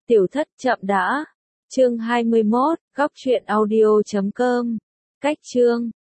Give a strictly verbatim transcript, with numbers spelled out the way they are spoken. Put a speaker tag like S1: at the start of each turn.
S1: Tiểu thất chậm đã. Chương hai mươi mốt, góc truyện audio chấm com. Cách chương